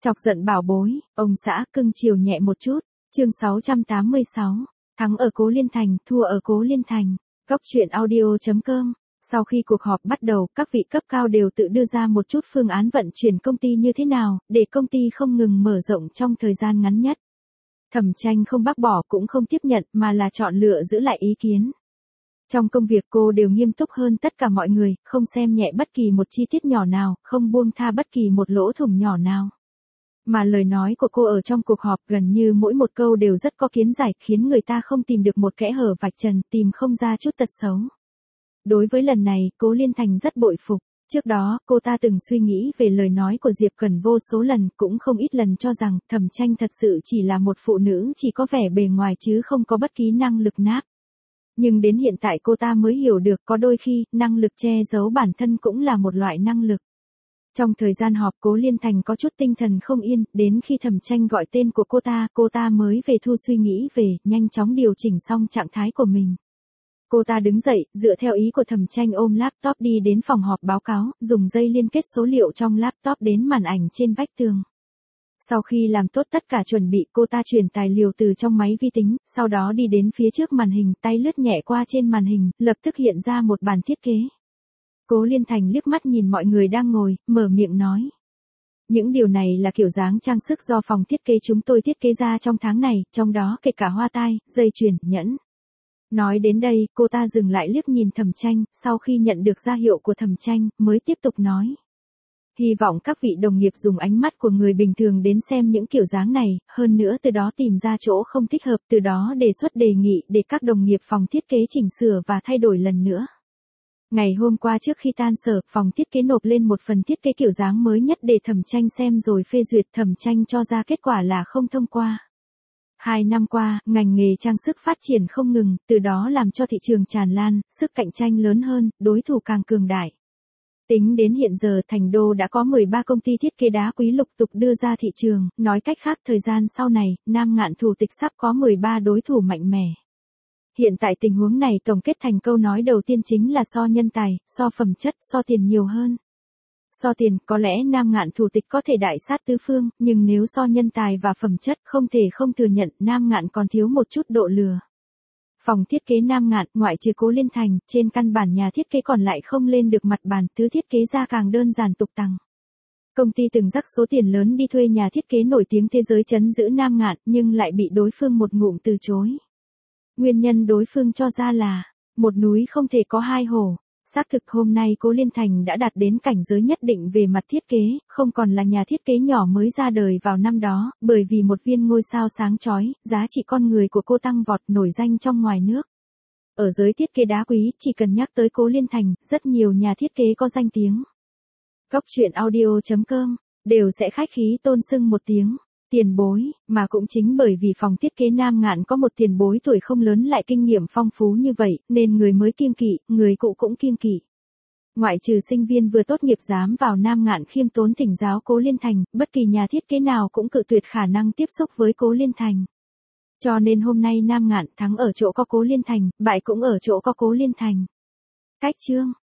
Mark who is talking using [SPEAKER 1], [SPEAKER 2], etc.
[SPEAKER 1] Chọc giận bảo bối, ông xã cưng chiều nhẹ một chút. Chương 686. Thắng ở Cố Liên Thành, thua ở Cố Liên Thành. Góc truyện audio.com. Sau khi cuộc họp bắt đầu, các vị cấp cao đều tự đưa ra một chút phương án vận chuyển công ty như thế nào, để công ty không ngừng mở rộng trong thời gian ngắn nhất. Thẩm Tranh không bác bỏ cũng không tiếp nhận mà là chọn lựa giữ lại ý kiến. Trong công việc cô đều nghiêm túc hơn tất cả mọi người, không xem nhẹ bất kỳ một chi tiết nhỏ nào, không buông tha bất kỳ một lỗ thủng nhỏ nào. Mà lời nói của cô ở trong cuộc họp gần như mỗi một câu đều rất có kiến giải, khiến người ta không tìm được một kẽ hở vạch trần, tìm không ra chút tật xấu. Đối với lần này, Cố Liên Thành rất bội phục. Trước đó, cô ta từng suy nghĩ về lời nói của Diệp Cần vô số lần, cũng không ít lần cho rằng Thẩm Tranh thật sự chỉ là một phụ nữ chỉ có vẻ bề ngoài chứ không có bất kỳ năng lực nát. Nhưng đến hiện tại cô ta mới hiểu được có đôi khi, năng lực che giấu bản thân cũng là một loại năng lực. Trong thời gian họp Cố Liên Thành có chút tinh thần không yên, đến khi Thẩm Tranh gọi tên của cô ta mới về thu suy nghĩ về, nhanh chóng điều chỉnh xong trạng thái của mình. Cô ta đứng dậy, dựa theo ý của Thẩm Tranh ôm laptop đi đến phòng họp báo cáo, dùng dây liên kết số liệu trong laptop đến màn ảnh trên vách tường. Sau khi làm tốt tất cả chuẩn bị, cô ta truyền tài liệu từ trong máy vi tính, sau đó đi đến phía trước màn hình, tay lướt nhẹ qua trên màn hình, lập tức hiện ra một bản thiết kế. Cố Liên Thành liếc mắt nhìn mọi người đang ngồi, mở miệng nói. Những điều này là kiểu dáng trang sức do phòng thiết kế chúng tôi thiết kế ra trong tháng này, trong đó kể cả hoa tai, dây chuyền, nhẫn. Nói đến đây, cô ta dừng lại liếc nhìn Thẩm Tranh, sau khi nhận được ra hiệu của Thẩm Tranh, mới tiếp tục nói. Hy vọng các vị đồng nghiệp dùng ánh mắt của người bình thường đến xem những kiểu dáng này, hơn nữa từ đó tìm ra chỗ không thích hợp, từ đó đề xuất đề nghị để các đồng nghiệp phòng thiết kế chỉnh sửa và thay đổi lần nữa. Ngày hôm qua trước khi tan sở, phòng thiết kế nộp lên một phần thiết kế kiểu dáng mới nhất để Thẩm Tranh xem rồi phê duyệt, Thẩm Tranh cho ra kết quả là không thông qua. 2 năm qua, ngành nghề trang sức phát triển không ngừng, từ đó làm cho thị trường tràn lan, sức cạnh tranh lớn hơn, đối thủ càng cường đại. Tính đến hiện giờ Thành Đô đã có 13 công ty thiết kế đá quý lục tục đưa ra thị trường, nói cách khác thời gian sau này, Nam Ngạn thủ tịch sắp có 13 đối thủ mạnh mẽ. Hiện tại tình huống này tổng kết thành câu nói đầu tiên chính là so nhân tài, so phẩm chất, so tiền nhiều hơn. So tiền, có lẽ Nam Ngạn thủ tịch có thể đại sát tứ phương, nhưng nếu so nhân tài và phẩm chất không thể không thừa nhận Nam Ngạn còn thiếu một chút độ lừa. Phòng thiết kế Nam Ngạn, ngoại trừ Cố Liên Thành, trên căn bản nhà thiết kế còn lại không lên được mặt bàn, thứ thiết kế ra càng đơn giản tục tằng. Công ty từng rắc số tiền lớn đi thuê nhà thiết kế nổi tiếng thế giới trấn giữ Nam Ngạn, nhưng lại bị đối phương một ngụm từ chối. Nguyên nhân đối phương cho ra là, một núi không thể có hai hổ. Xác thực hôm nay Cố Liên Thành đã đạt đến cảnh giới nhất định về mặt thiết kế, không còn là nhà thiết kế nhỏ mới ra đời vào năm đó, bởi vì một viên ngôi sao sáng chói, giá trị con người của cô tăng vọt, nổi danh trong ngoài nước. Ở giới thiết kế đá quý, chỉ cần nhắc tới Cố Liên Thành, rất nhiều nhà thiết kế có danh tiếng. Góc truyện audio.com, đều sẽ khách khí tôn xưng một tiếng. Tiền bối, mà cũng chính bởi vì phòng thiết kế Nam Ngạn có một tiền bối tuổi không lớn lại kinh nghiệm phong phú như vậy, nên người mới kiêng kỵ, người cũ cũng kiêng kỵ. Ngoại trừ sinh viên vừa tốt nghiệp dám vào Nam Ngạn khiêm tốn thỉnh giáo Cố Liên Thành, bất kỳ nhà thiết kế nào cũng cự tuyệt khả năng tiếp xúc với Cố Liên Thành. Cho nên hôm nay Nam Ngạn thắng ở chỗ có Cố Liên Thành, bại cũng ở chỗ có Cố Liên Thành. Cách chương